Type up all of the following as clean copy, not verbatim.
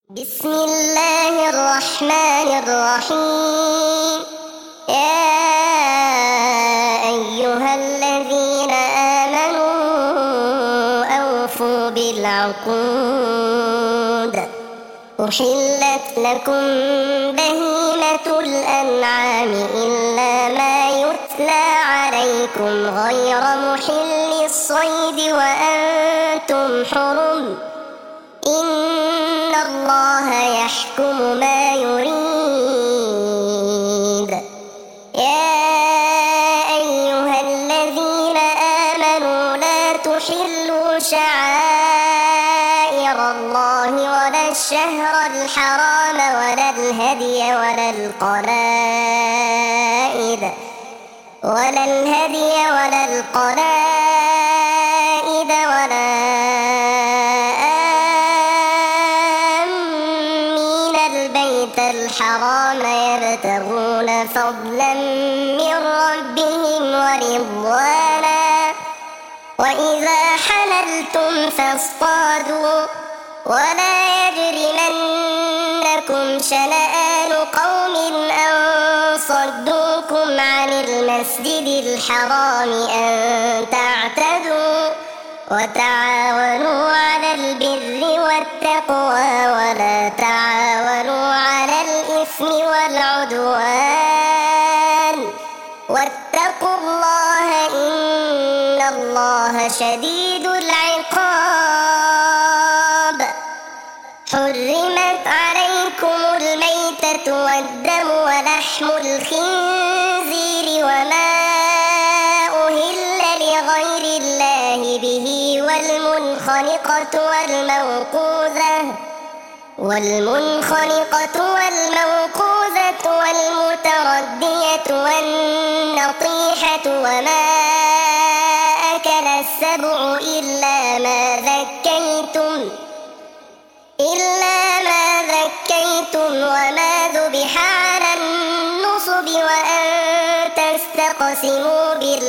بسم الله الرحمن الرحيم. يا أيها الذين آمنوا أوفوا بالعقود. أحلت لكم بهيمة الأنعام إلا ما يتلى عليكم غير محل الصيد وأنتم حرم. إن الله يحكم ما يريد. يا أيها الذين آمنوا لا تحلوا شعائر الله ولا الشهر الحرام ولا الهدي ولا القلائد ولا الحرام يبتغون فضلا من ربهم ورضوانا. وإذا حللتم فاصطادوا ولا يجرمنكم شنآن قوم أن صدوكم عن المسجد الحرام أن تعتدوا. وتعاونوا على البر والتقوى ولا تعاونوا على الإثم والعدوان. واتقوا الله إن الله شديد العقاب. حرمت عليكم الميتة والدم ولحم الخنزير وما أهل لغير الله به والمنخنقة والموقوذة والمتردية والنطيحة وما أكل السبع إلا ما ذكيتم وما ذبح على النصب وأن تستقسموا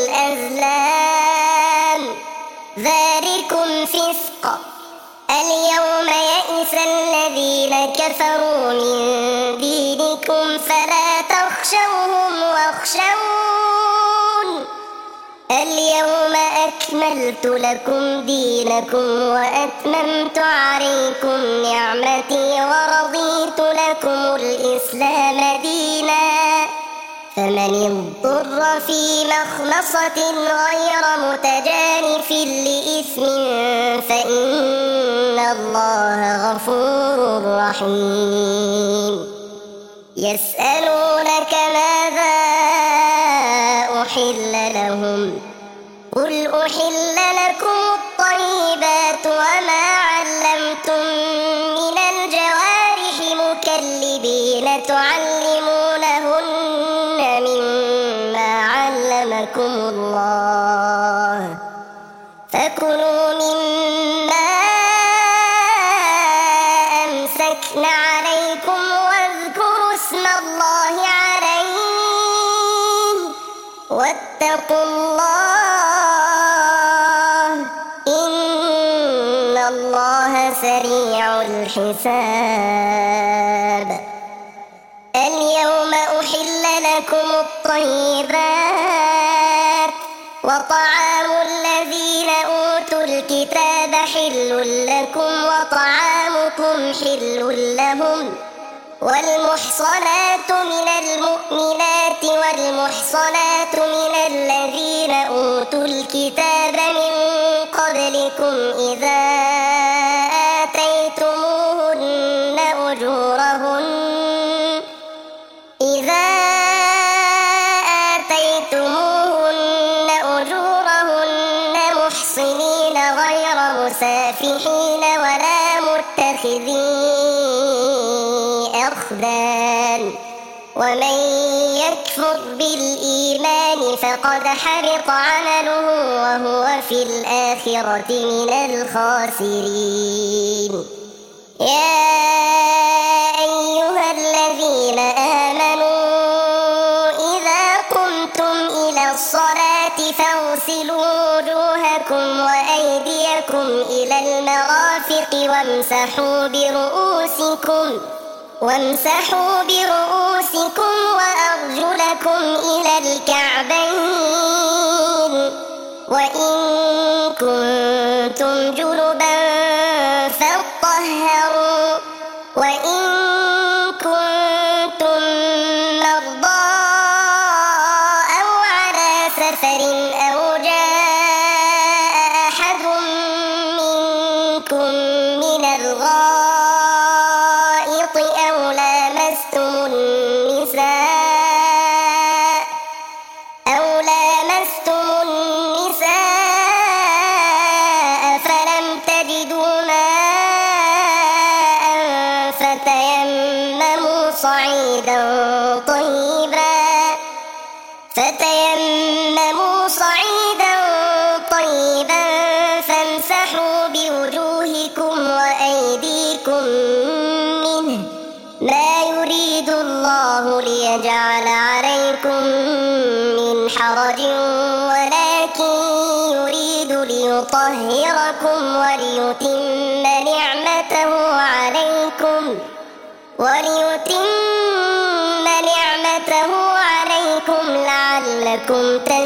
بالأزلام ذلكم فسق. اليوم يئس الذين كفروا من دينكم فلا تخشوهم واخشون. اليوم أكملت لكم دينكم وأتممت عليكم نعمتي ورضيت لكم الإسلام دينا. فمن اضطر في مخمصة غير متجانف لإثم فإن الله غفور رحيم. يسألونك ماذا أحل لهم قل أحل لكم الطيبات وما علمتم من الجوارح مكلبين تعلمونهن مما علمكم الله فكلوا مما أمسكن عليكم واذكروا اسم الله عليه واتقوا الله إن الله سريع الحساب. اليوم أحل لكم الطيبات وطعام الذين أوتوا الكتاب حل لكم وطعامكم حل لهم. والمحصنات من المؤمنات والمحصنات من الذين أوتوا الكتاب من قبلكم إذا آتيتموهن أجورهن محصنين غير مسافحين ولا متخذي أخدان. ومن يكفر بالإيمان فقد حبط عمله وهو في الآخرة من الخاسرين. يا أيها الذين آمنوا إذا قمتم إلى الصلاة فاغسلوا وجوهكم وأيديكم إلى المرافق وامسحوا برؤوسكم وأرجلكم إلى الكعبين وإن كنتم جنبا فاطهروا وإن كنتم مرضى أو على سفر أو جاء أحد منكم من الغائط أو لامستم النساء فلم تجدوا ماء فتيمموا صعيدا طيبا فامسحوا بوجوهكم وأيديكم منه ما يريد الله ليجعل عليكم من حرج ولكن يريد ليطهركم وليتم نعمته عليكم لعلكم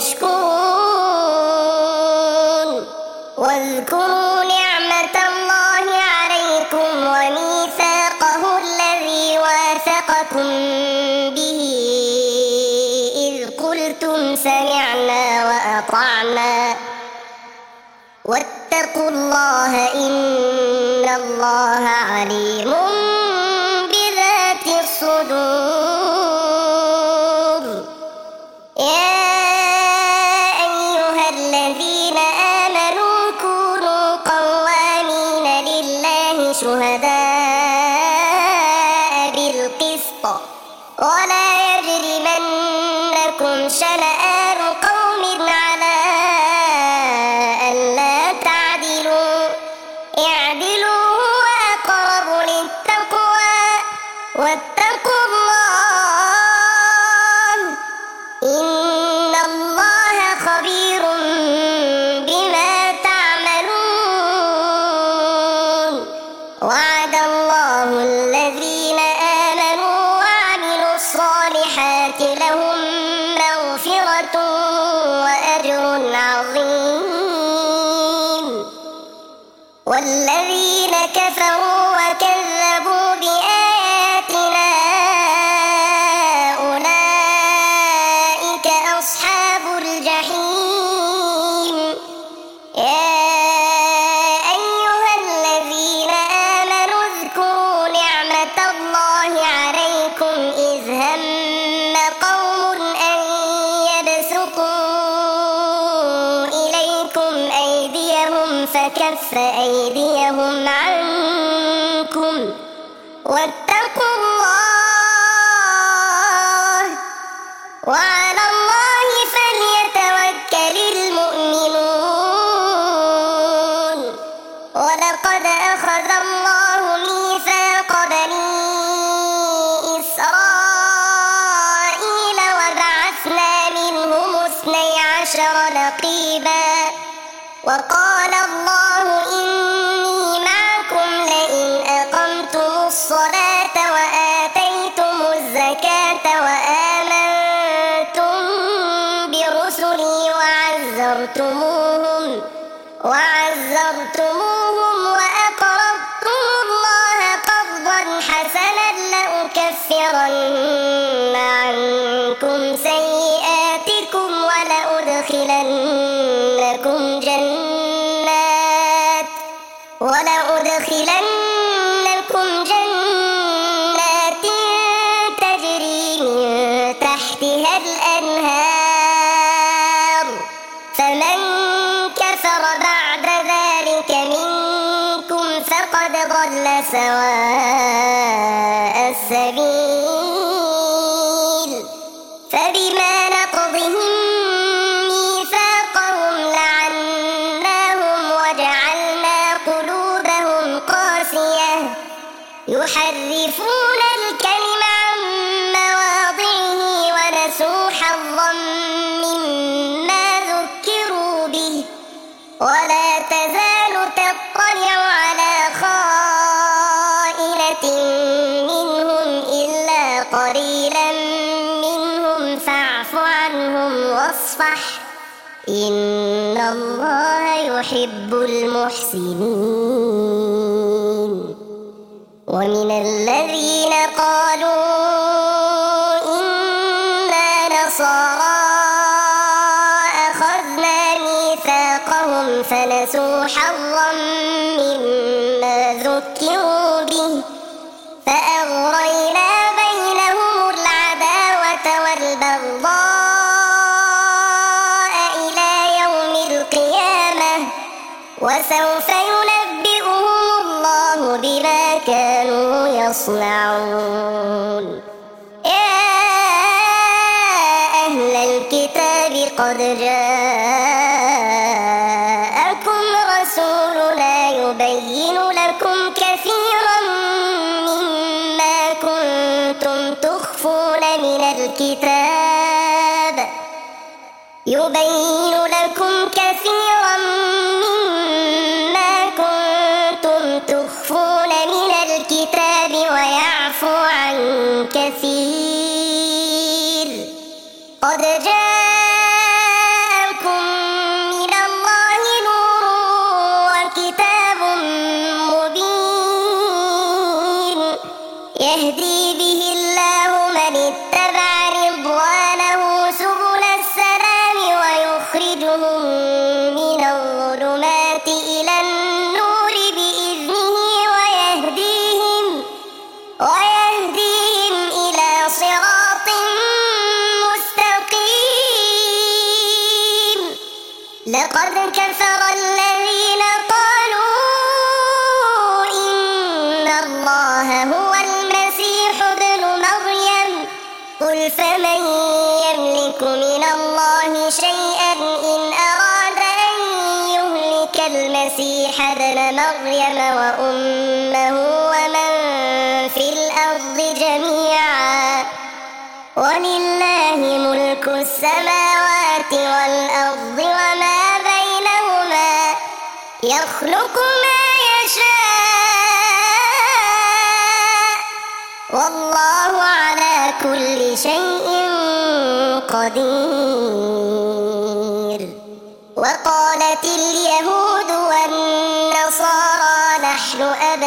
تشكرون واذكروا نعمة الله عليكم وميثاقه الذي واثقكم به إذ قلتم سمعنا وأطعنا واتقوا الله إن الله عليم بذات الصدور. يا أيها الذين آمنوا كونوا قوامين لله شهداء بالقسط ولا يجرمنكم شنآن قوم على ألا تعدلوا اعدلوا هو أقرب للتقوى واتقوا الله إن الله خبير بما تعملون. وعد الله الذين آمنوا وعملوا الصالحات لهم مغفرة وأجر عظيم والذين كفروا وكذبوا بآياتنا أولئك أصحاب الجحيم. يا أيها الذين آمنوا اذكروا نعمة الله عليكم إذ هم قوم أن يبسطوا إليكم أيديهم فكف أيديهم عنكم واتقوا الله وعلى الله فليتوكل المؤمنون. ولقد أخذ الله ميثاق بني إسرائيل وبعثنا منهم 12 نقيبا وقال الله إني معكم لئن أقمتم الصلاة وآتيتم الزكاة وآمنتم برسلي وعزرتموهم وأقرضتم الله قرضا حسنا لأكفرن عنكم سيئاتكم ولأدخلنكم جنات تجري من تحتها الأنهار فمن كفر بعد ذلك منكم فقد ضل سواء السبيل. فبما نقضهم ميثاقهم لعناهم وجعلنا قلوبهم قاسية يحرفون الكلم عن مواضعه ونسوا حظا مما ذكروا به ولا تزال تطلع على خائنة قليلا منهم فاعف عنهم واصفح إن الله يحب المحسنين. ومن الذين قالوا إنا نصارى أخذنا ميثاقهم فنسوا حظا مما ذكروا به فأغرينا بينهم العداوة والبغضاء إلى يوم القيامة وسوف ينبئهم الله بما كانوا يصنعون. يا أهل الكتاب قد جاءكم رسولنا يبين لكم كثيرا مما كنتم تخفون من الكتاب ويعفو عن كثير. قد جاءكم من الله نور وكتاب مبين يهدي به الله من اتبع رضوانه سبل السلام ويخرجهم من الظلمات إلى النور بإذنه ويهديهم إلى صراط مستقيم. لقد كفر الذين قالوا إن الله هو المسيح ابن مريم قل فمن يملك من الله شيئا إن أراد أن يهلك المسيح ابن مريم وأمه ومن في الأرض جميعا ولله ملك السماوات والأرض وما بينهما يخلق ما يشاء والله على كل شيء قدير. وقالت اليهود والنصارى نحن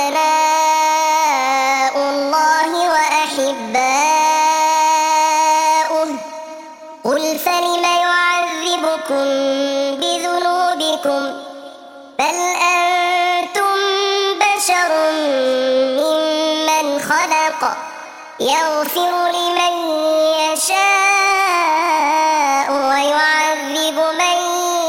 أبناء الله وأحباؤه قل فلم يعذبكم بذنوبكم بل أنتم بشر ممن خلق يغفر لمن يشاء ويعذب من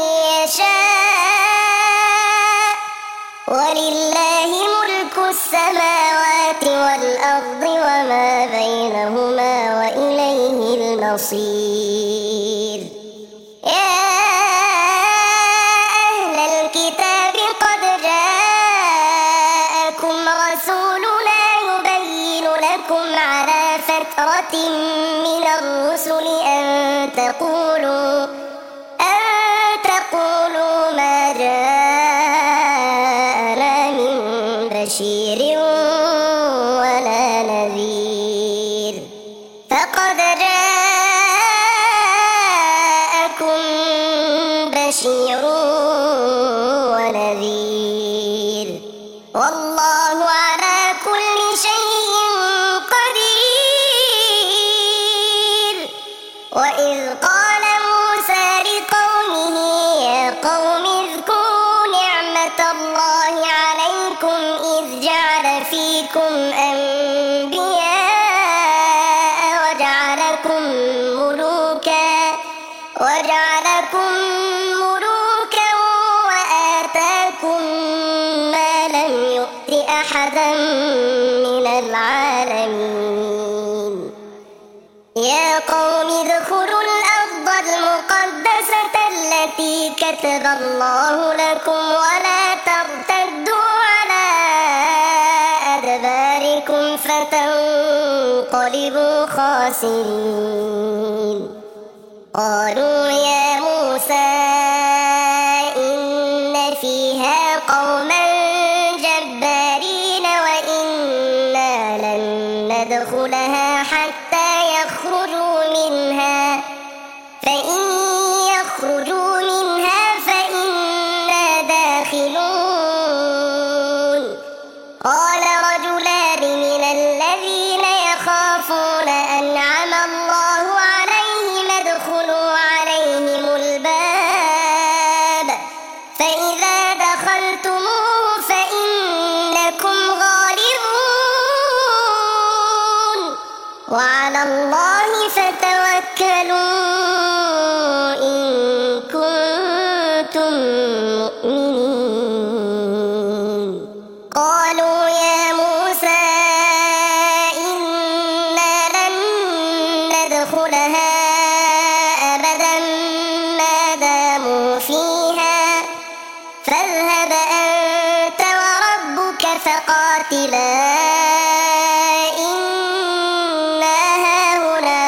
يشاء ولله ملك السماوات والأرض وما بينهما وإليه المصير. يا أهل الكتاب قد جاءكم رسولنا يبين لكم على فترة من الرسل أن تقولوا ما جاءنا من بشير ولا نذير فقد جاءكم بشير ونذير والله على كل شيء قدير. وإذ قال موسى لقومه يا قوم اذكروا نعمة الله عليكم إذ جعل فيكم أنبياء وجعلكم ملوكا وآتاكم ما لم يؤت أحدا من العالمين. يا قوم ادخلوا الأرض المقدسة التي كتب الله لكم ولا ترتدوا على أدباركم فتنقلبوا خاسرين. قالوا يا موسى إن فيها قوما جبارين وإنا لن ندخلها حتى يخرجوا منها فإنا داخلون قال رجلان من الذين يخافون أنعم الله عليهم ادخلوا عليهم الباب فإذا دخلتموه فإنكم غالبون وعلى الله فتوكلوا إن كنتم مؤمنين قالوا يا موسى إنا لن ندخلها أبدا ما داموا فيها فاذهب أنت وربك فقاتلا إنا هاهنا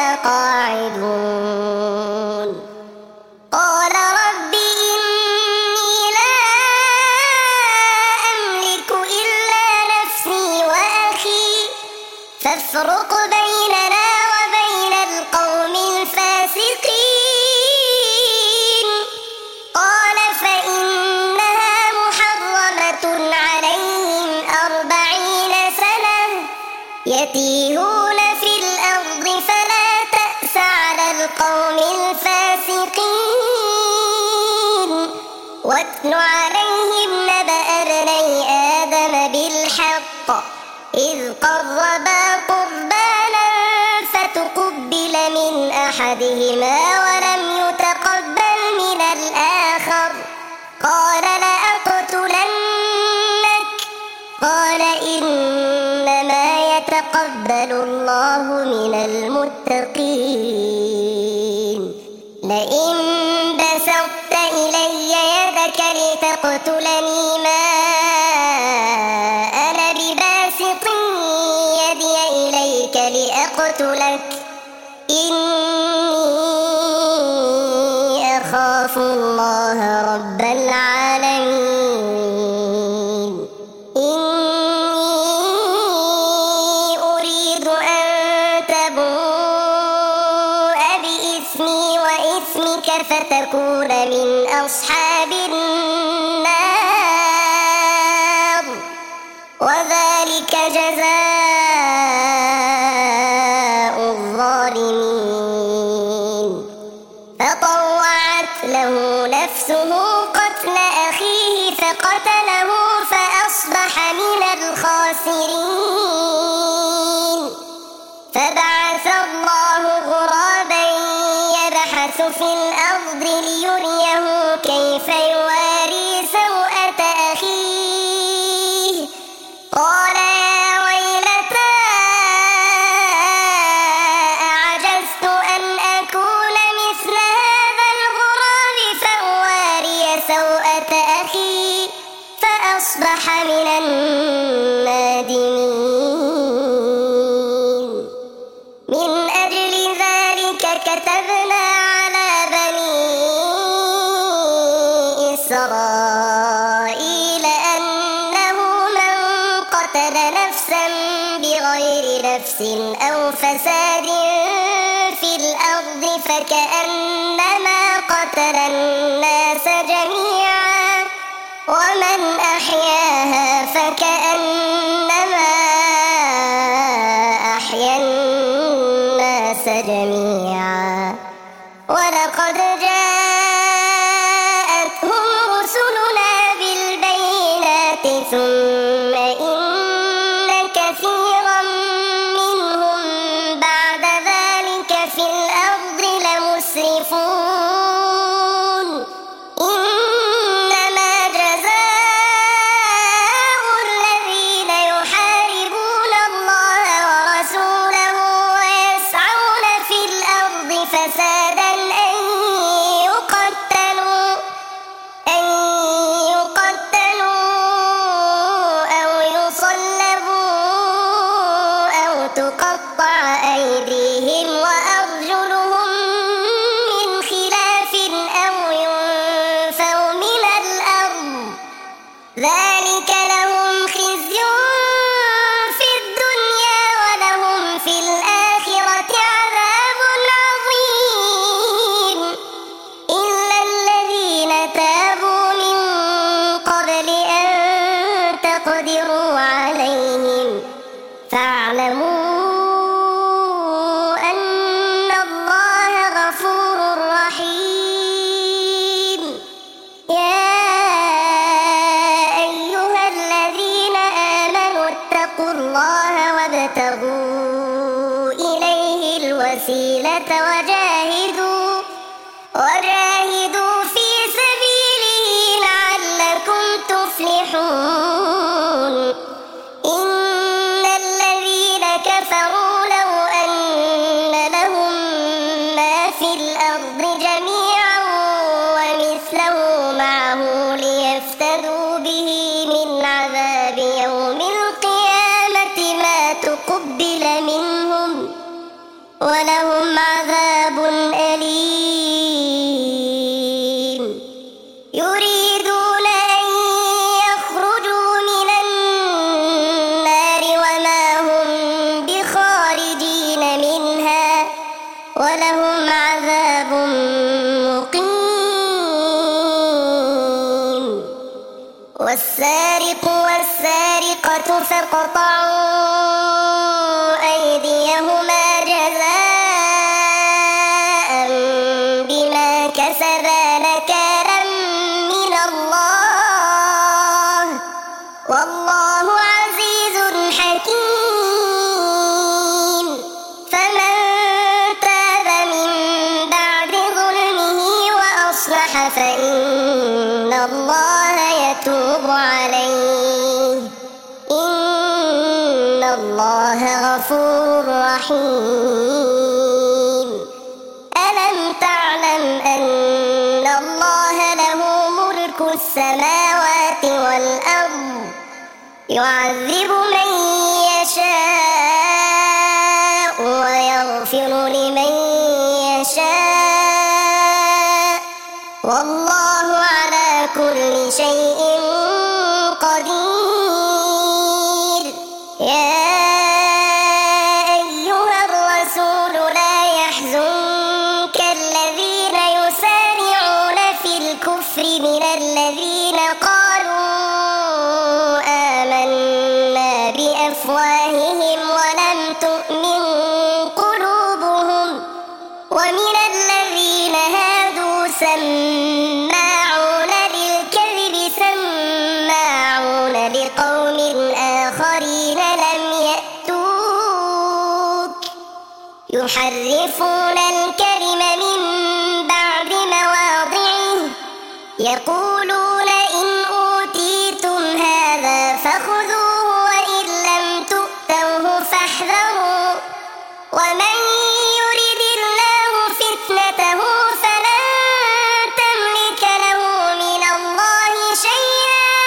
قاعدون قال رب إني لا أملك إلا نفسي وأخي فافرق بيننا وبين القوم الفاسقين قال فإنها محرمة عليهم 40 سنة يتيهون في الأرض فلا تأس على القوم الفاسقين واتل عليهم نبأ ابني آدم بالحق إذ قربا قربانا فتقبل من أحدهما ولم يتقبل من الآخر قال لأقتلنك قال إنما يتقبل الله من المتقين لئن بسطت إلي يدك لتقتلني ما أنا بباسط يدي إليك لأقتلك إني أخاف الله رب العالمين إني أريد أن تبوء بإثمي وإثمك فتكون من أصحاب النار وذلك جزاء الظالمين فطوعت له نفسه قتل أخيه فقتله فأصبح من الخاسرين فبعث الله غرابا يبحث في الأرض ليريه كيف يواري سوءة أخيه قال يا ويلتى أعجزت أن أكون مثل هذا الغراب فأواري سوءة أخي فأصبح من النادمين من أجل ذلك كتبنا على بني إسرائيل أنه من قتل نفسا بغير نفس أو فساد في الأرض فكأنما قتل الناس جميعا ومن أحياها فكأنما أحيا الناس جميعا ولقد جاءتهم رسلنا بالبينات ثم إن كثيرا منهم بعد ذلك في الأرض لمسرفون إنما جزاء الذين يحاربون الله ورسوله ويسعون في الأرض فسادا أن يقتلوا أو يصلبوا أو تقطع أيديهم وأرجلهم من خلاف أو ينفوا من الأرض ذلك لهم خزي في الدنيا ولهم في الآخرة عذاب ولتعلموا أن الله غفور رحيم. يا أيها الذين آمنوا اتقوا الله وابتغوا إليه الوسيلة وجاهدوا في سبيله لعلكم تفلحون. إن الذين كفروا لو أن لهم ما في الأرض جميعا ومثله معه ليفتدوا به من عذاب يوم القيامة ما تقبل منهم ولهم عذاب أليم. يريدون أن يخرجوا من النار وما هم بخارجين منها ولهم عذاب مقيم. والسارق والسارقة فاقطعوا أيديهما جزاء بما كسبا نكالا من الله والله عزيز حكيم. فمن تاب من بعد ظلمه وأصلح فإن الله يتوب عليه إن الله غفور رحيم. ألم تعلم أن الله له ملك السماوات والأرض يعذب من يشاء ويغفر لمن يشاء والله على كل شيء قدير. يا أيها الرسول لا يحزنك الذين يسارعون في الكفر من الذين قالوا آمنا بأفواههم ولم تؤمن قلوبهم ومن الذين هادوا سماعون للكذب سماعون لقوم آخرين لم يأتوك يحرفون الكلم من بعد مواضعه يقولون إن أوتيتم هذا فخذوه وإن لم تؤتوه فاحذروا ومن يرد الله فتنته فلن تملك له من الله شيئا.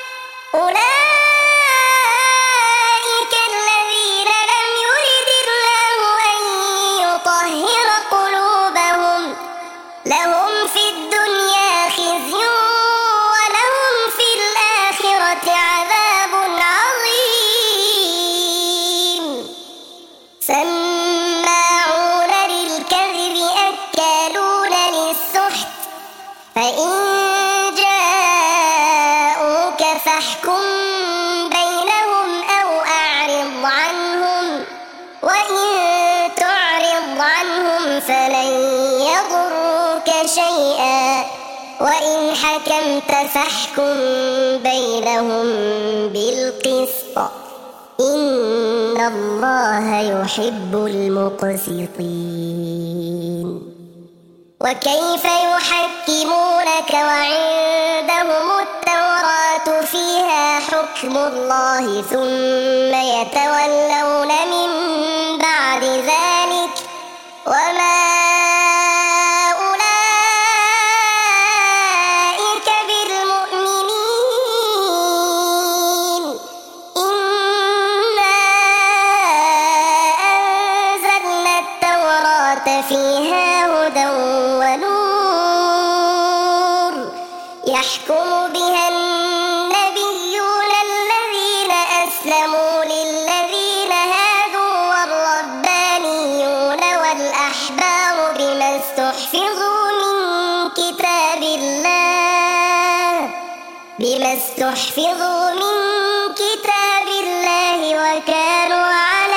أولئك الذين لم يرد الله أن يطهر قلوبهم لهم في الدنيا خزي ولهم في الآخرة عذاب عظيم. سماعون للكذب أكالون للسحت فإن جاءوك فاحكم بينهم أو أعرض عنهم وإن تعرض عنهم فلن يضروك شيئا وإن حكمت فاحكم بينهم بالقسط إن الله يحب المقسطين. وكيف يحكمونك وعندهم التوراة فيها حكم الله ثم يتولون من بعد ذلك وما أولئك بالمؤمنين. إنا أنزلنا التوراة فيها هدى ونور يحكم بها النبيون الذين أسلموا للذين هادوا والربانيون والأحبار بما استحفظوا من كتاب الله وكانوا على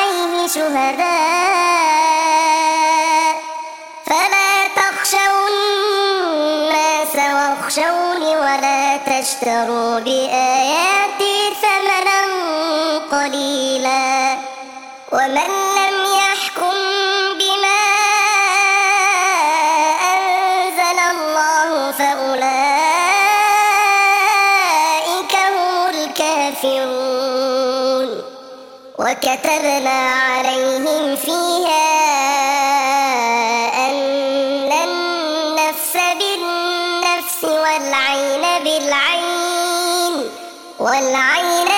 شهداء فلا تخشوا الناس واخشوني ولا تشتروا بآياتي ثمنا قليلا ومن لم يحكم بما أنزل الله فأولئك هم الكافرون وكتبنا عليهم فيها أن النفس بالنفس والعين بالعين والعين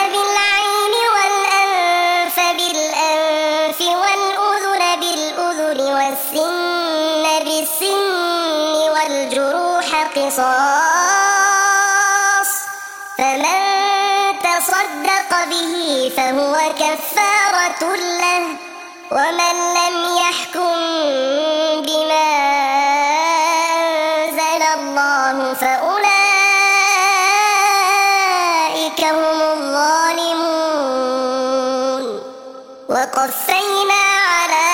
والأنف بالأنف والأذن بالأذن والسن بالسن والجروح قصاص فمن تصدق به فهو كفارة له ومن لم يحكم بما أنزل الله فأولئك هم الظالمون وقفينا على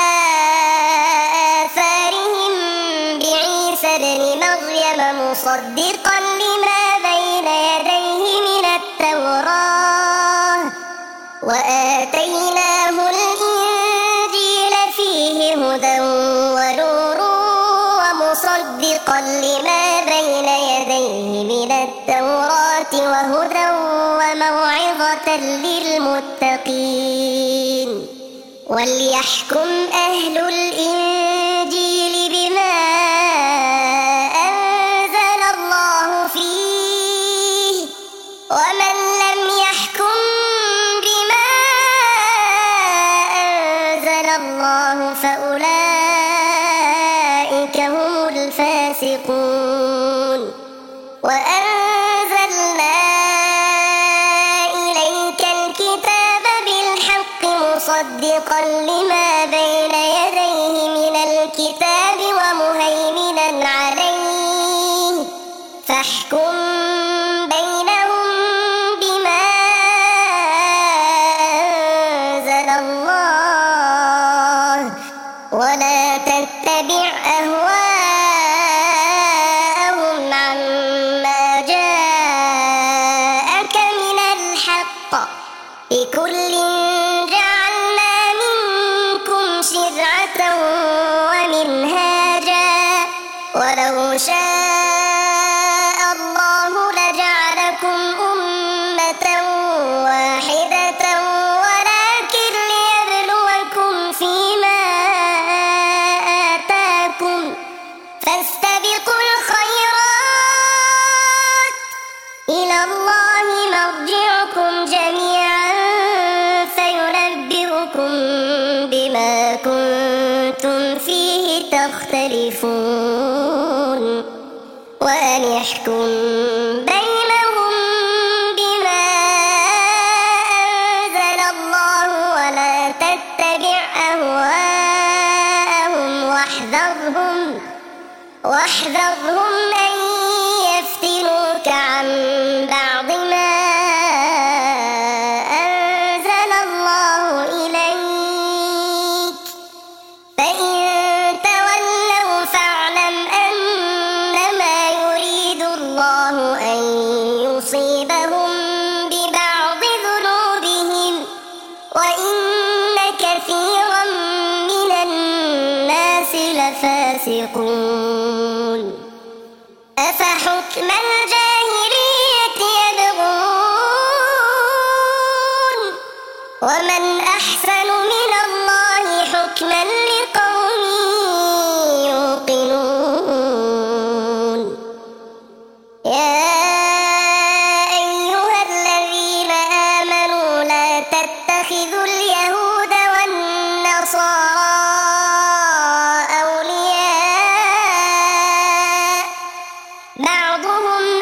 آثارهم بعيسى ابن مريم مصدقا لما بين يديه من التوراة وآتيناه الإنجيل فيه هدى ونور ومصدقا لما بين يديه من التوراة وهدى وموعظة للمتقين وليحكم أهل الإنجيل بما أنزل الله فيه ومن لم يحكم بما أنزل الله فأولئك هم الفاسقون وأنزلنا إليك الكتاب بالحق مصدقا لما بين يديه من الكتاب ومهيمنا عليه فاحكم بينهم بما أنزل الله ولا تتبع أهواءهم عما جاءك من الحق لكل جعلنا منكم شرعة ومنهاجا ولو شاء الله لجعلكم أمة واحدة ولكن ليبلوكم فيما آتاكم فاستبقوا الخيرات إلى الله مرجعكم جميعا فينبئكم بما كنتم فيه تختلفون وأن يحكم بينهم بما أنزل الله ولا تتبع أهواءهم واحذرهم أن يفتنوك عن بعض ما أنزل الله إليك فإن تولوا فاعلم أنما يريد الله أن يصيبهم ببعض ذنوبهم وإن كثيرا من الناس لفاسقون أفحكم الجاهلية يبغون ومن أحسن من الله حكما لقوم يوقنون يا أيها الذين آمنوا لا تتخذوا اليهود والنصارى أولياء بعضهم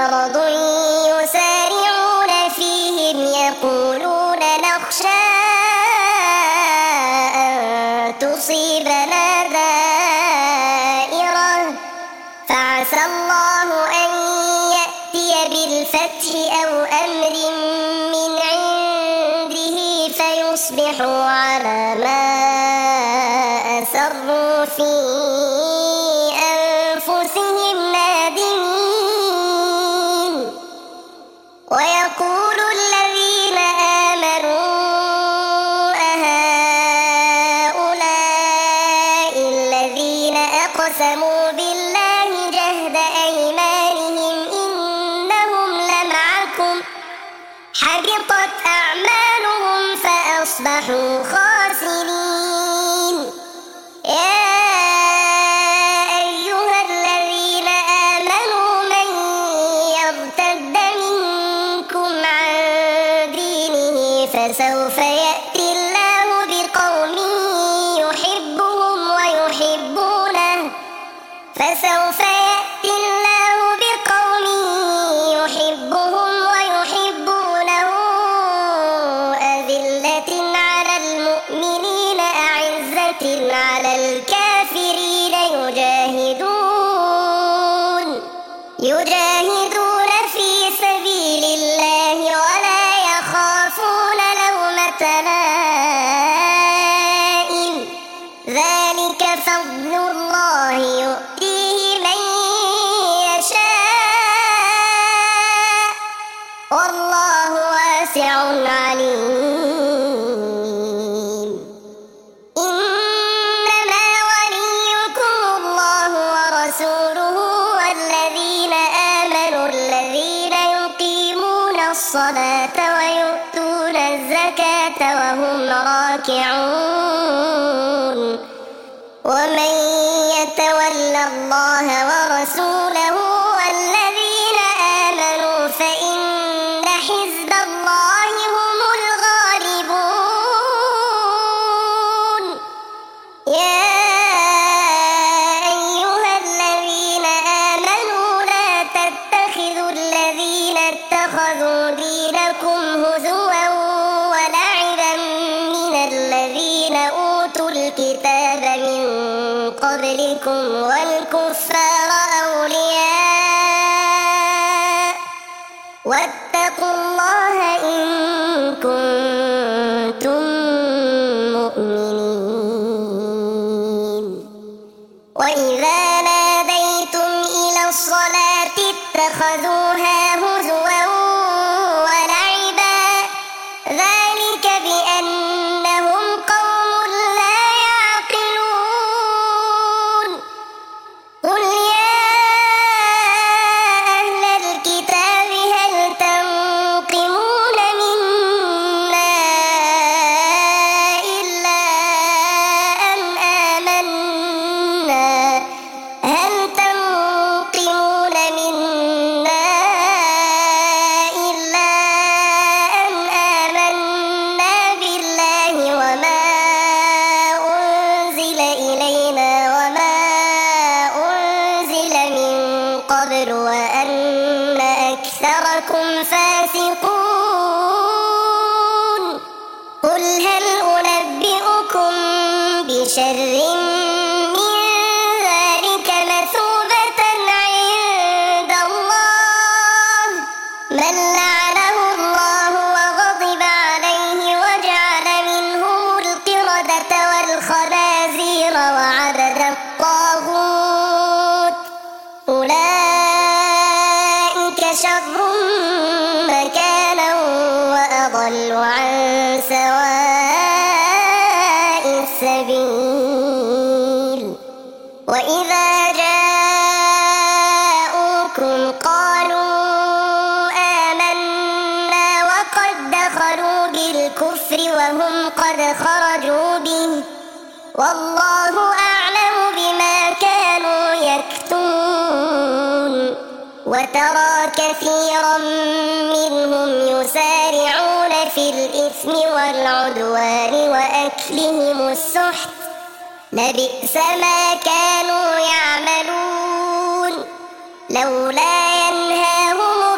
مرض يسارعون فيهم يقولون نخشى أن تصيبنا دائرة فعسى الله أن يأتي بالفتح أو أمر من عنده فيصبحوا على ما أسروا في أنفسهم نادمين ويقول الذين آمنوا أهؤلاء الذين أقسموا بالله جهد أيمانهم إنهم لمعكم حبطت أعمالهم فأصبحوا خاسرين يا أيها الذين آمنوا من يرتد منكم عن دينه فسوف يأتي الله بقوم يحبهم ويحبونه أذلة على المؤمنين أعزة على الكافرين يجاهدون في سبيل الله ولا يخافون لومة لائم ذلك فضل الله يؤتيه من يشاء والله واسع عليم إنما وليكم الله ورسوله والذين آمنوا الذين يقيمون الصلاة ويؤتون الزكاة وهم راكعون ومن يتول الله ورسوله والذين آمنوا فإن حزب الله هم الغالبون يا أيها الذين آمنوا لا تتخذوا الذين اتخذوا دينكم هزوا ولعبا من الذين أوتوا الكتاب من قبلكم والكفار أولياء واتقوا الله إن كنتم مؤمنين وإذا ناديتم إلى الصلاة اتخذوها هزوا ولعبا ذلك بأنهم قوم لا يعقلون قل يا أهل الكتاب هل تنقمون منا إلا أن آمنا بالله وما أنزل إلينا وما أنزل من قبل وأن أكثركم فاسقون قل هل أنبئكم بشر من ذلك مثوبة عند الله من لعنه الله وغضب عليه وجعل منهم القردة والخنازير وعبد الطاغوت أولئك شر مكانا وأضل عن سواء السبيل وإذا جاءوكم قالوا آمنا وقد دخلوا بالكفر وهم قد خرجوا به والله أعلم بما كانوا يكتمون وترى كثيرا منهم يسارعون في الإثم والعدوان وأكلهم السحت لبئس ما كانوا يعملون لولا ينهاهم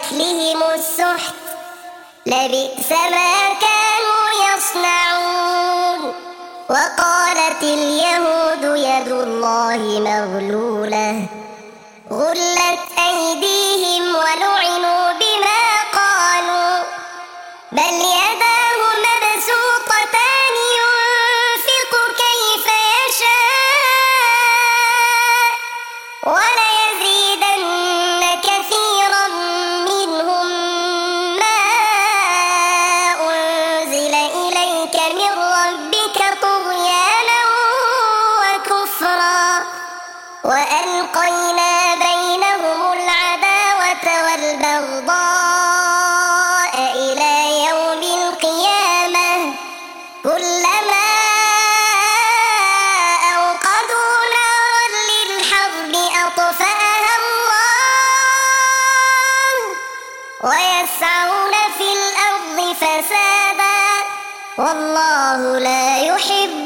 وأكلهم السحت لبئس ما كانوا يصنعون. وقالت اليهود يد الله مغلولة غلت أيديهم ولعنوا بما قالوا بل يداه مبسوطتان ينفق كيف يشاء وليزيدن كثيرا منهم ما أنزل إليك من ربك طغيانا وكفرا وألقينا بينهم العداوة والبغضاء إلى يوم القيامة كلما أوقدوا نارا للحرب أطفأها الله ويسعون في الأرض فسادا والله لا يحب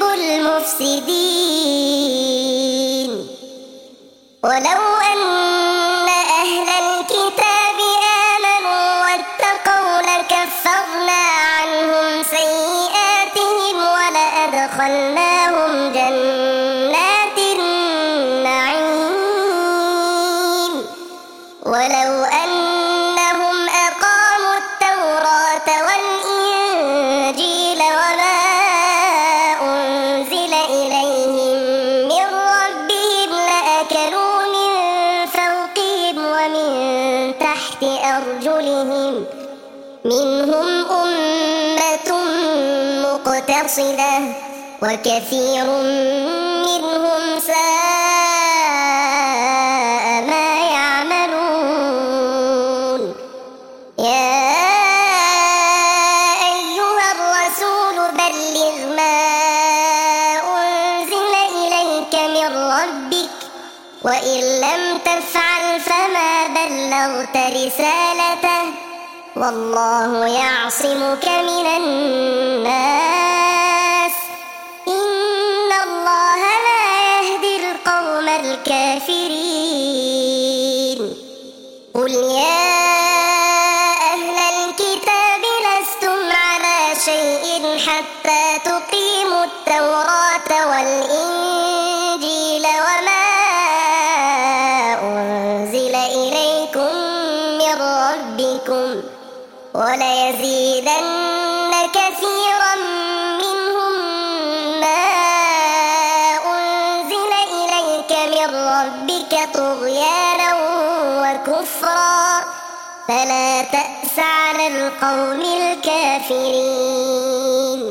المفسدين. ولو أن أهل الكتاب آمنوا واتقوا لكفرنا عنهم سيئاتهم ولأدخلناهم جنات النعيم. ولو أنهم أقاموا التوراة والإنجيل وما أنزل إليهم من ربهم لأكلوا من فوقهم ومن تحت أرجلهم منهم أمة مقتصدة وكثير منهم ساء ما يعملون. يا أيها الرسول بلغ ما أنزل إليك من ربك وإن لم تفعل فما بلغت رسالته والله يعصمك من الناس إن الله لا يهدي القوم الكافرين. قل يا أهل الكتاب لستم على شيء حتى تقيموا التوراة والإنجيل وما أنزل إليكم من ربكم وليزيدن كثيرا منهم ما أنزل إليك من ربك طغيانا وكفرا فلا تأس على القوم الكافرين.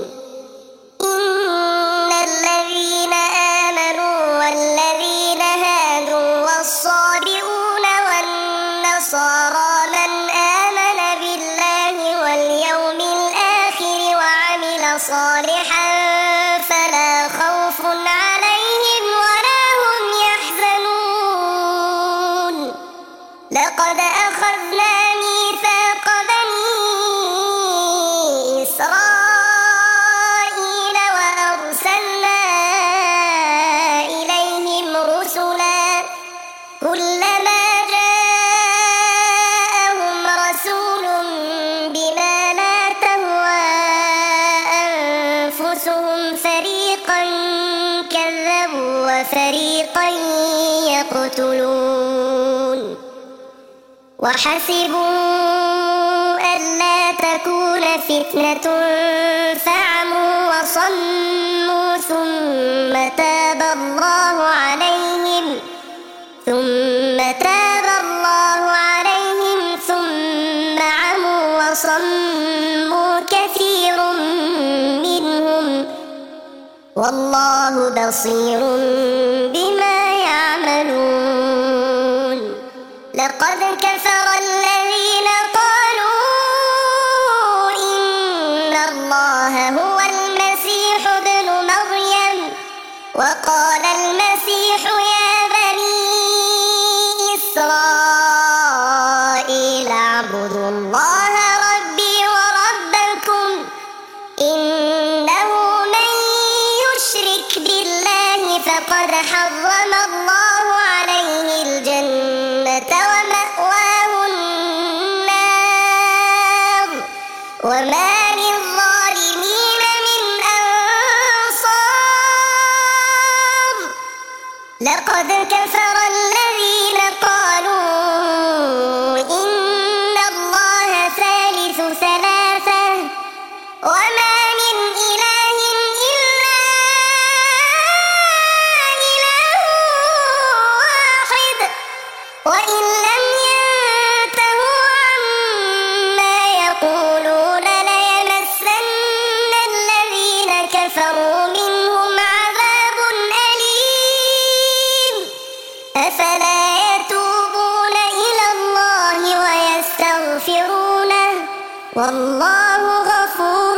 إن الذين آمنوا والذين هادوا والصابئون والنصارى من آمن بالله واليوم الآخر وعمل صالحا فلا خوف عليهم ولا هم يحزنون. لقد أخذنا ميثاق بني إسرائيل وأرسلنا إليهم رسلا كلما جاءهم رسول بما لا تهوى أنفسهم فريقا كذبوا وفريقا يقتلون. وحسبوا ألا تكون فتنة فعموا وصموا ثم تاب الله عليهم ثم عموا وصموا كثير منهم والله بصير بما يعملون. لقد كفر الذين قالوا إن الله هو المسيح ابن مريم وقال المسيح يا بني إسرائيل اعبدوا الله ربي وربكم إنه من يشرك بالله فقد حرم الله عليه الجنة ومأواه النار لقد كفر الذين قالوا إن الله ثالث ثلاثة وما من إله إلا إله واحد وإن لم ينتهوا عما يقولون ليمسن الذين كفروا منهم عذاب أليم أفلا يتوبون إلى الله ويستغفرونه والله غفور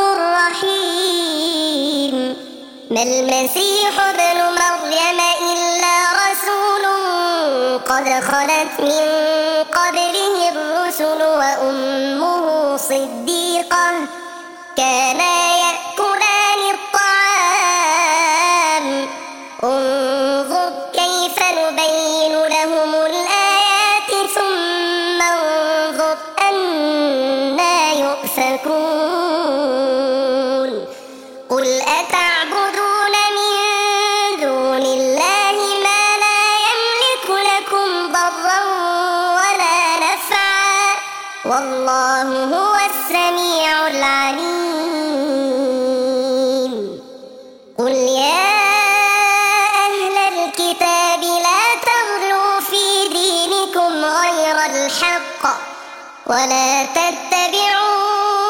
رحيم ما المسيح ابن مريم إلا رسول قد خلت من قبله الرسل وأمه صديقة كانا يأكلان الطعام انظر كيف نبين لهم الآيات ثم انظر أنى يؤفكون قل أتعبدون من دون الله ما لا يملك لكم ضرا ولا نفعا والله هو السميع العليم قل يا أهل الكتاب لا تغلوا في دينكم غير الحق ولا تتبعوا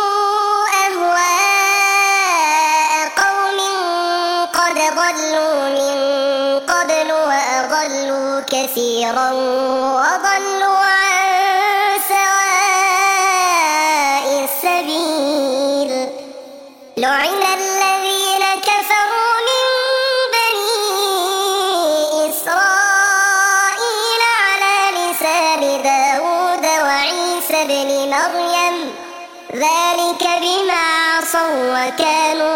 أهواء قوم قد ضلوا من قبل وأضلوا كثيرا وضلوا عن سواء السبيل لعن الذين كفروا من بني إسرائيل على لسان داود وعيسى بن مريم ذلك بما عصوا وكانوا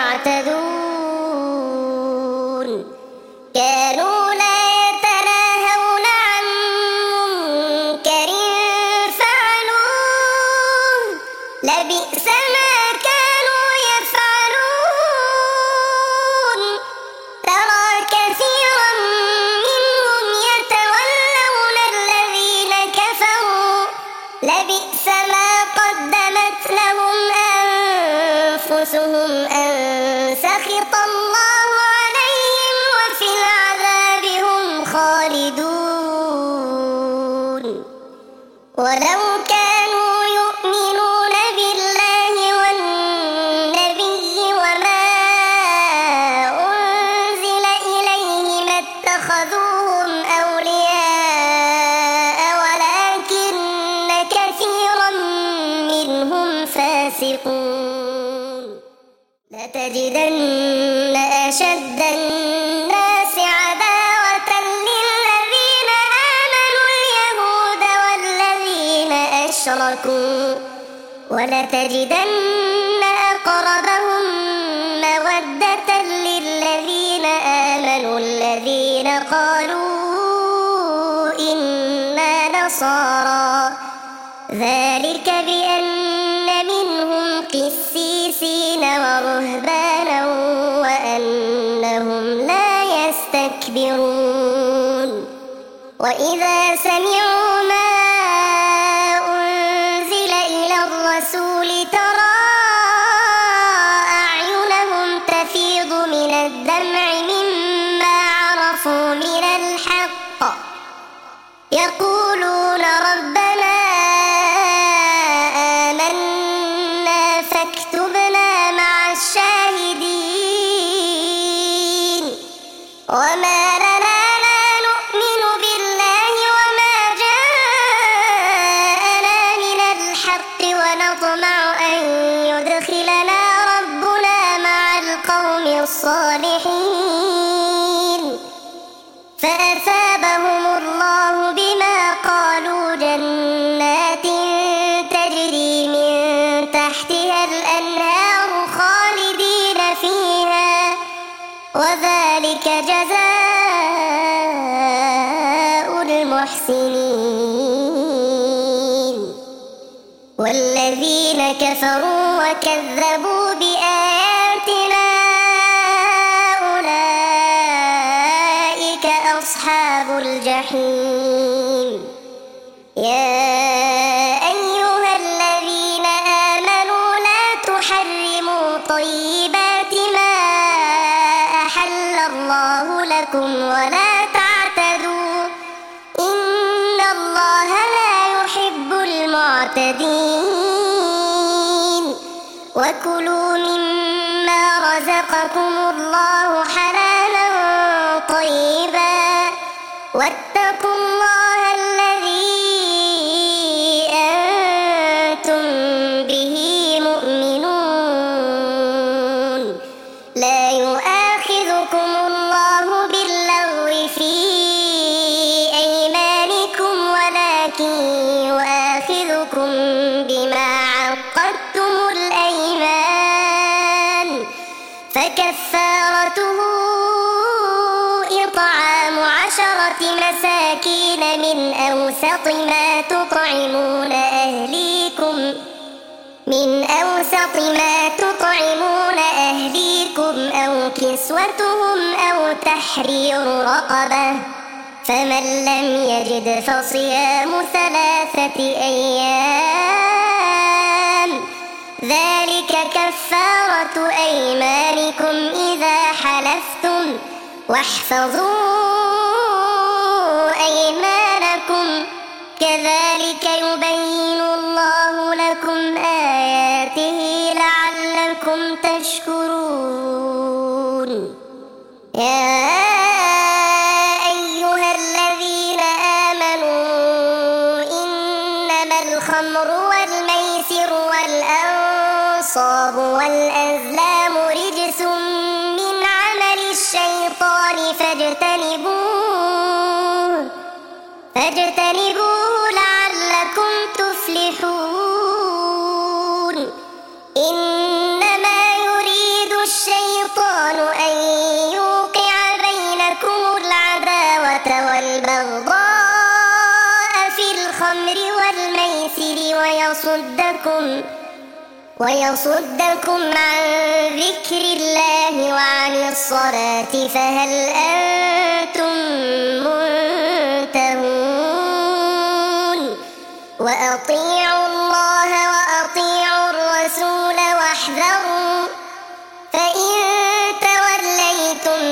يعتدون كانوا لا يتناهون عن منكر فعلوه لبئس ما كانوا يفعلون ترى كثيرا منهم يتولون الذين كفروا لبئس ما قدمت لهم أنفسهم أن سخط الله عليهم وفي العذاب هم خالدون ولو كانوا يؤمنون بالله والنبي وما أنزل إليه ما اتخذوهم أولياء ولكن كثيرا منهم فاسقون لتجدن أشد الناس عداوة للذين آمنوا اليهود والذين أشركوا ولتجدن أقربهم مودة للذين آمنوا الذين قالوا إنا نصارى ذلك بأن منهم قسيسين ورهبانا وأنهم لا يستكبرون وإذا سمعوا ما أنزل إلى الرسول ترى أعينهم تفيض من الدمع مما عرفوا من الحق يقولون ربنا آمنا فاكتبنا مع الشاهدين وما لنا لا نؤمن بالله وما جاءنا من الحق ونطمع أن يدخلنا ربنا مع القوم الصالحين فأثابهم الله بما قالوا جنات تجري من تحتها الأنهار خالدين فيها وذلك جزاء المحسنين والذين كفروا وكذبوا بآياتنا أولئك أصحاب الجحيم يا أيها الذين آمنوا لا تحرموا طيبات ما أحل الله لكم ولا تعتدوا إن الله لا يحب المعتدين وكلوا مما رزقكم الله حلالا طيبا واتقوا الله الذي أنتم به مؤمنون لا يؤاخذكم الله باللغو في أيمانكم ولكن يؤاخذكم بما عقدتم الأيمان فكفارته إطعام 10 مساكين من أوسط ما تطعمون أهليكم أو كسوتهم أو تحرير رقبة فمن لم يجد فصيام 3 أيام ذلك كفارة أيمانكم إذا حلفتم واحفظوا أيمانكم كذلك يبين الله لكم آياته لعلكم تشكرون يا أيها الذين آمنوا إنما الخمر والميسر والأنصاب والأزلام رجس من عمل الشيطان فاجتنبوه لعلكم تفلحون إنما يريد الشيطان أن يوقع بينكم العداوة والبغضاء في الخمر والميسر ويصدكم عن ذكر الله وعن الصلاة فهل أنتم منتهون وأطيعوا الله وأطيعوا الرسول واحذروا فإن توليتم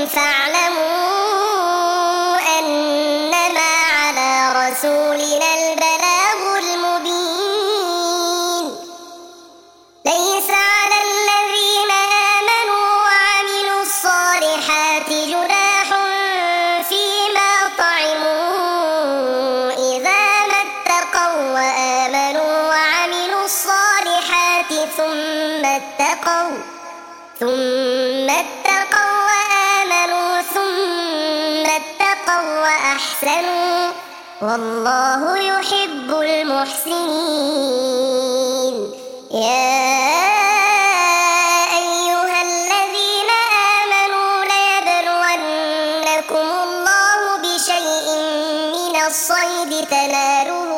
فاعلموا أنما على رسولنا البلاغ المبين ليس على الذين آمنوا وعملوا الصالحات جناح فيما طعموا إذا ما اتقوا وآمنوا وعملوا الصالحات ثم اتقوا وآمنوا ثم اتقوا وأحسنوا والله يحب المحسنين يا أيها الذين آمنوا ليبلونكم الله بشيء من الصيد تناله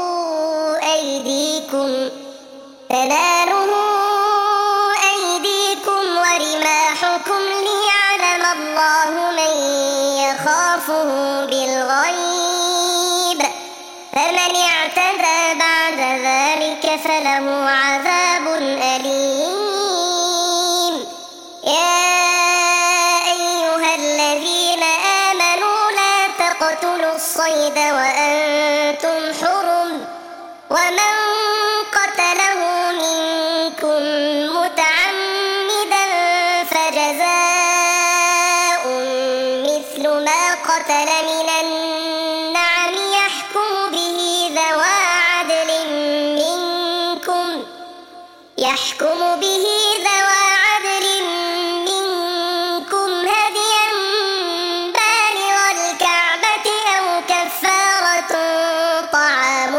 أيديكم ورماحكم ليعلم الله من يخافه بالغيب فمن اعتدى بعد ذلك فله عذاب أليم يا أيها الذين آمنوا لا تقتلوا الصيد وأنتم حرم ومن قتله منكم متعمدا فجزاء مثل ما قتل من النعم يحكم به ذوى عدل منكم هديا بالغ الكعبة أو كفارة طعام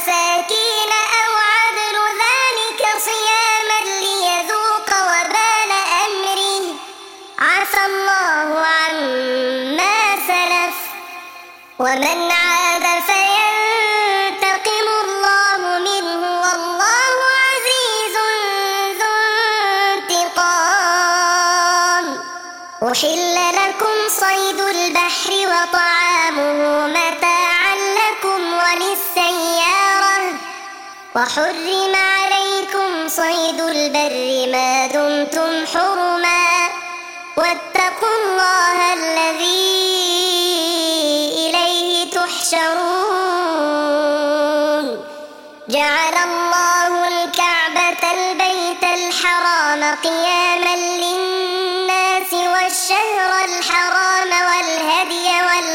مساكين أو عدل ذلك صياما ليذوق وبال أحل لكم صيد البحر وطعامه متاعا لكم وللسيارة وحرم عليكم صيد البر ما دمتم حرما واتقوا الله الذي إليه تحشرون جعل الله الكعبة البيت الحرام قياما للناس والشهر الحرام والهدي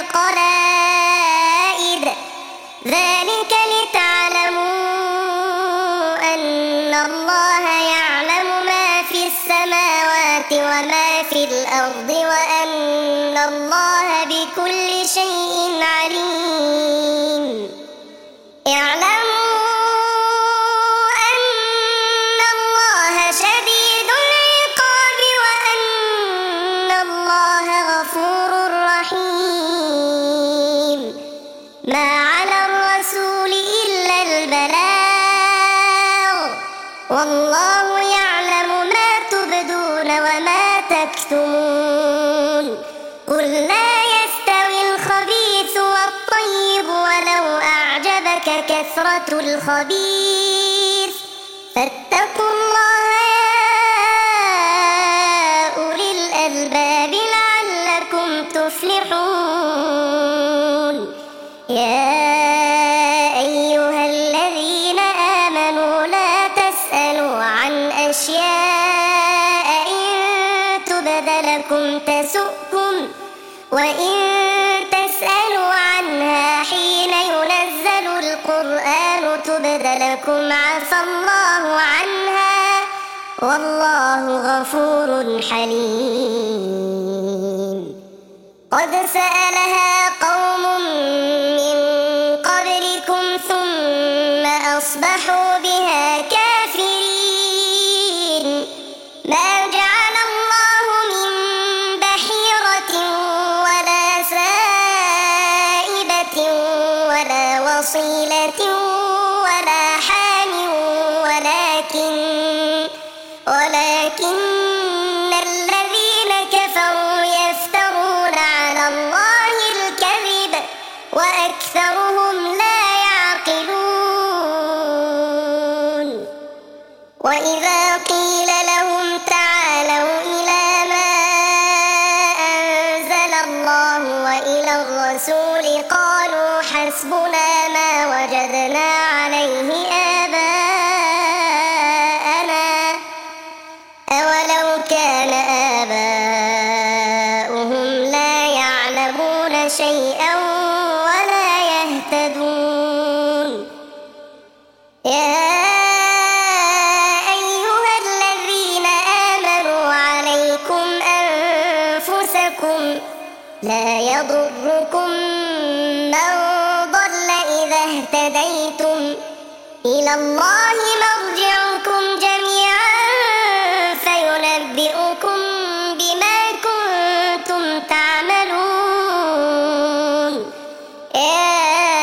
والقلائد ذلك لتعلموا أن الله يعلم ما في السماوات وما في الأرض وأن الله بكل شيء عليم اعلموا أن الله شديد العقاب وأن الله غفور رحيم ما على الرسول إلا البلاغ والله يعلم ما تبدون وما تكتمون قل لا يستوي الخبيث والطيب ولو أعجبك كثرة الخبيث فاتقوا الله يا أولي الألباب لعلكم تفلحون يا أيها الذين آمنوا لا تسألوا عن أشياء إن تبد لكم تسؤكم وإن تسألوا عنها حين ينزل القرآن تبد لكم عفى الله عنها والله غفور حليم قد سألها قوم من قبلكم ثم أصبحوا بها كافرين ما جعل الله من بحيرة ولا سائبة ولا وصيلة ولا حام ولكن الذين كفروا يفترون على الله الكذب وأكثرهم لا يعقلون وإذا قيل لهم تعالوا إلى ما أنزل الله وإلى الرسول قالوا حسبنا ما وجدنا عليه آباءنا أولو كان آباؤهم لا يعلمون شيئا ولا يهتدون يا أيها الذين آمنوا عليكم أنفسكم لا يضركم من ضل إذا اهتديتم إلى الله مرجعكم جميعا فينبئكم بما كنتم تعملون يا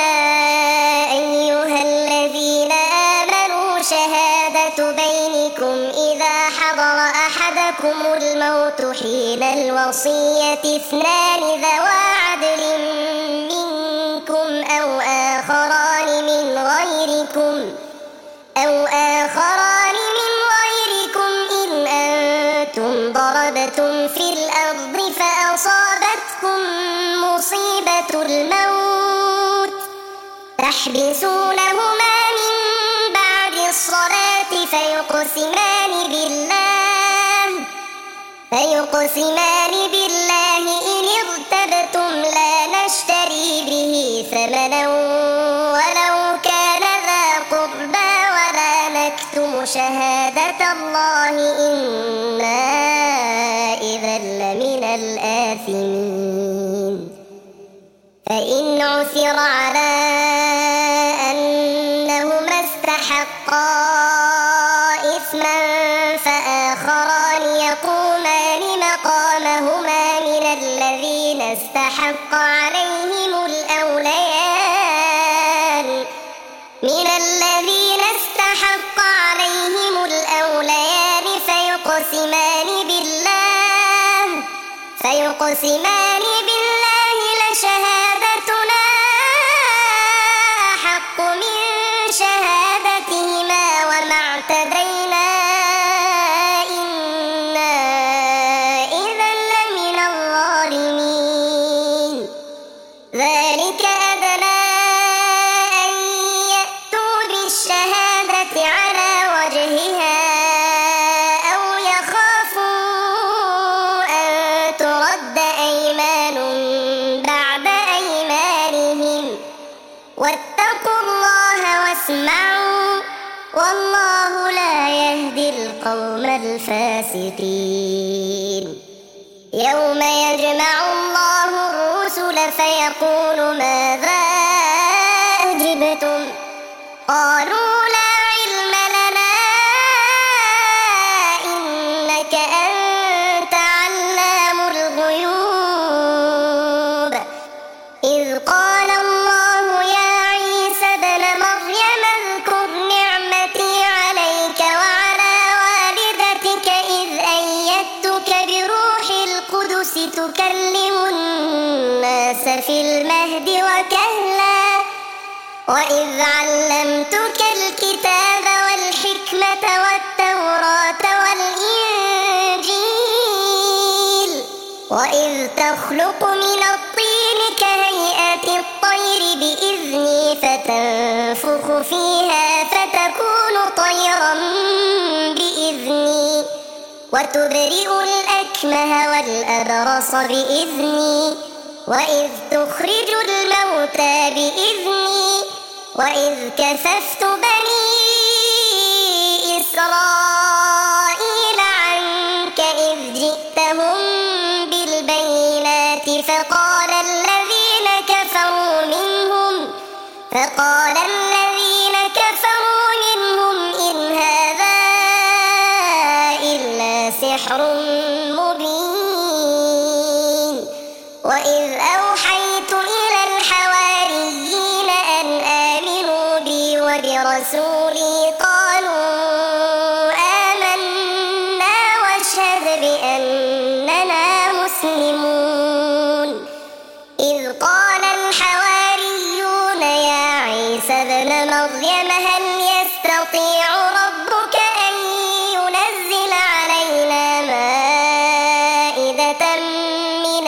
أيها الذين آمنوا شهادة بينكم إذا حضر أحدكم الموت حين الوصية اثنان ذوى عدل منكم أو آخران من غيركم إن أنتم ضربتم في الأرض فأصابتكم مصيبة الموت تحبسونهما من بعد الصلاة فيقسمان بالله إن ارتبتم لا نشتري به ثمنا ولو كان ذا قربى ولا نكتم شهادة الله إنا إذا لمن الآثمين فإن عثر على أنهما استحقا إثما فآخران يقومان مقامهما من الذين استحق عليهم الأوليان فيقسمان بالله لشهادتنا أحق من شهادتهما وما اعتدينا إنا إذا لمن الظالمين ذلك أدنى أن يأتوا بالشهادة على وجهها أو يخافوا أن ترد أيمان بعد أيمانهم واتقوا الله واسمعوا والله لا يهدي القوم الفاسقين يوم يجمع الله الرسل فيقول ماذا أجبتم قالوا لا علم لنا إنك أنت علام الغيوب إذ قال الله يا عيسى ابن مريم اذكر نعمتي عليك وعلى والدتك إذ أيدتك بروح القدس تكلم الناس في المهد وكهلا وإذ علمتك الكتاب والحكمة والتوراة والإنجيل وإذ تخلق من الطين كهيئة الطير بإذني فتنفخ فيها فتكون طيرا بإذني وتبرئ الأكمه والأبرص بإذني وإذ تخرج الموتى بإذني وإذ كففت بني إسرائيل عنك إذ جئتهم بالبينات فقال الذين كفروا منهم إن هذا إلا سحر مبين وإذ أوحيت إلى الحواريين أن آمنوا بي وبرسولي قالوا آمنا واشهد بأننا مسلمون إذ قال الحواريون يا عيسى ابن مريم هل يستطيع ربك أن ينزل علينا مائدة من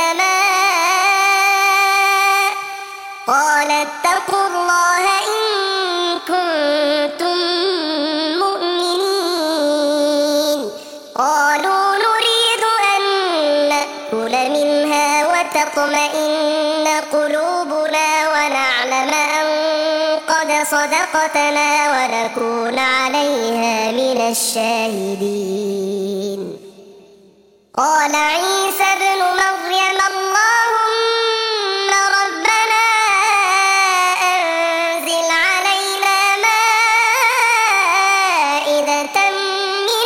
السماء قال اتقوا الله إن كنتم مؤمنين قالوا نريد أن نأكل منها وتطمئن قلوبنا ونعلم أن قد صدقتنا ونكون عليها من الشاهدين قال عيسى ابن مريم اللهم ربنا أنزل علينا مائدة من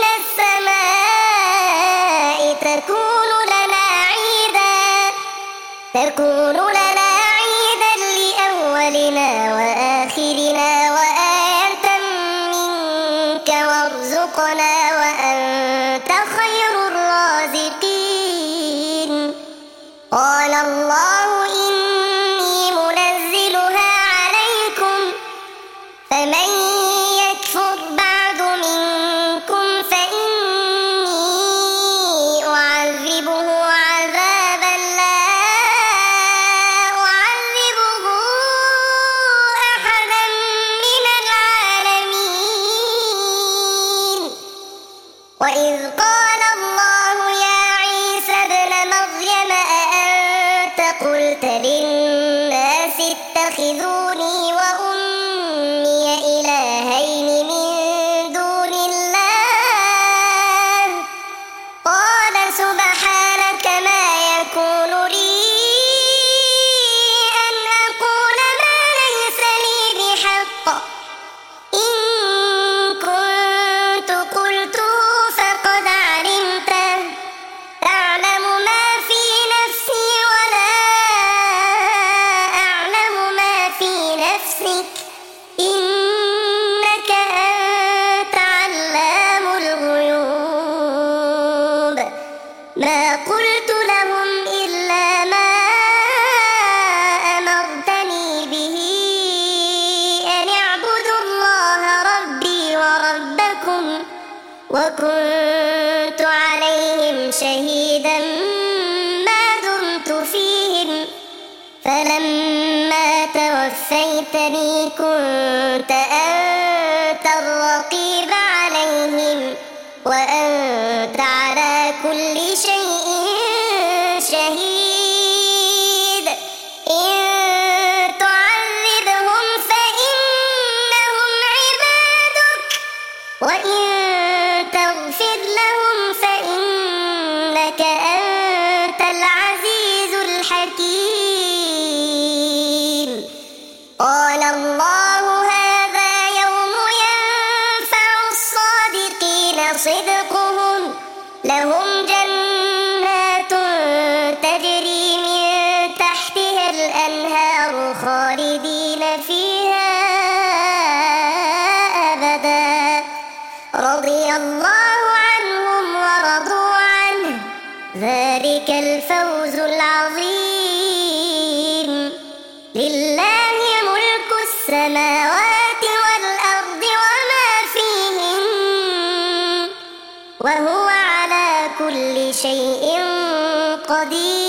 السماء تكون لنا عيدا لأولنا وآخرنا وآية منك وارزقنا وأنت خير الرازقين قال الله إني منزلها عليكم فمن يكفر بعد منكم فإني أعذبه عذابا لا أعذبه أحدا من العالمين وإذ قال الله يا عيسى ابن مريم أأنت قلت للناس اتخذوني وأمي إلهين من دون الله قال سبحانك ما يكون لي أن أقول ما ليس لي بحق إن كنت قلته فقد علمته تعلم ما في نفسي ولا أعلم ما في نفسك إنك أنت علام الغيوب ما قلت لهم وكنت عليهم شهيدا ما دمت فيهم فلما توفيتني كنت أنت الرقيب عليهم وأنت على كل شيء شهيد إن تعذبهم فإنهم عبادك وإن تغفر لهم فإنك أنت العزيز الحكيم قال الله هذا يوم ينفع الصادقين صدقهم لهم جنات تجري من تحتها الأنهار خالدين فيها أبدا رضي الله عنهم ورضوا عنه ذلك الفوز العظيم لله ملك السماوات والأرض وما فيهن وهو على كل شيء قدير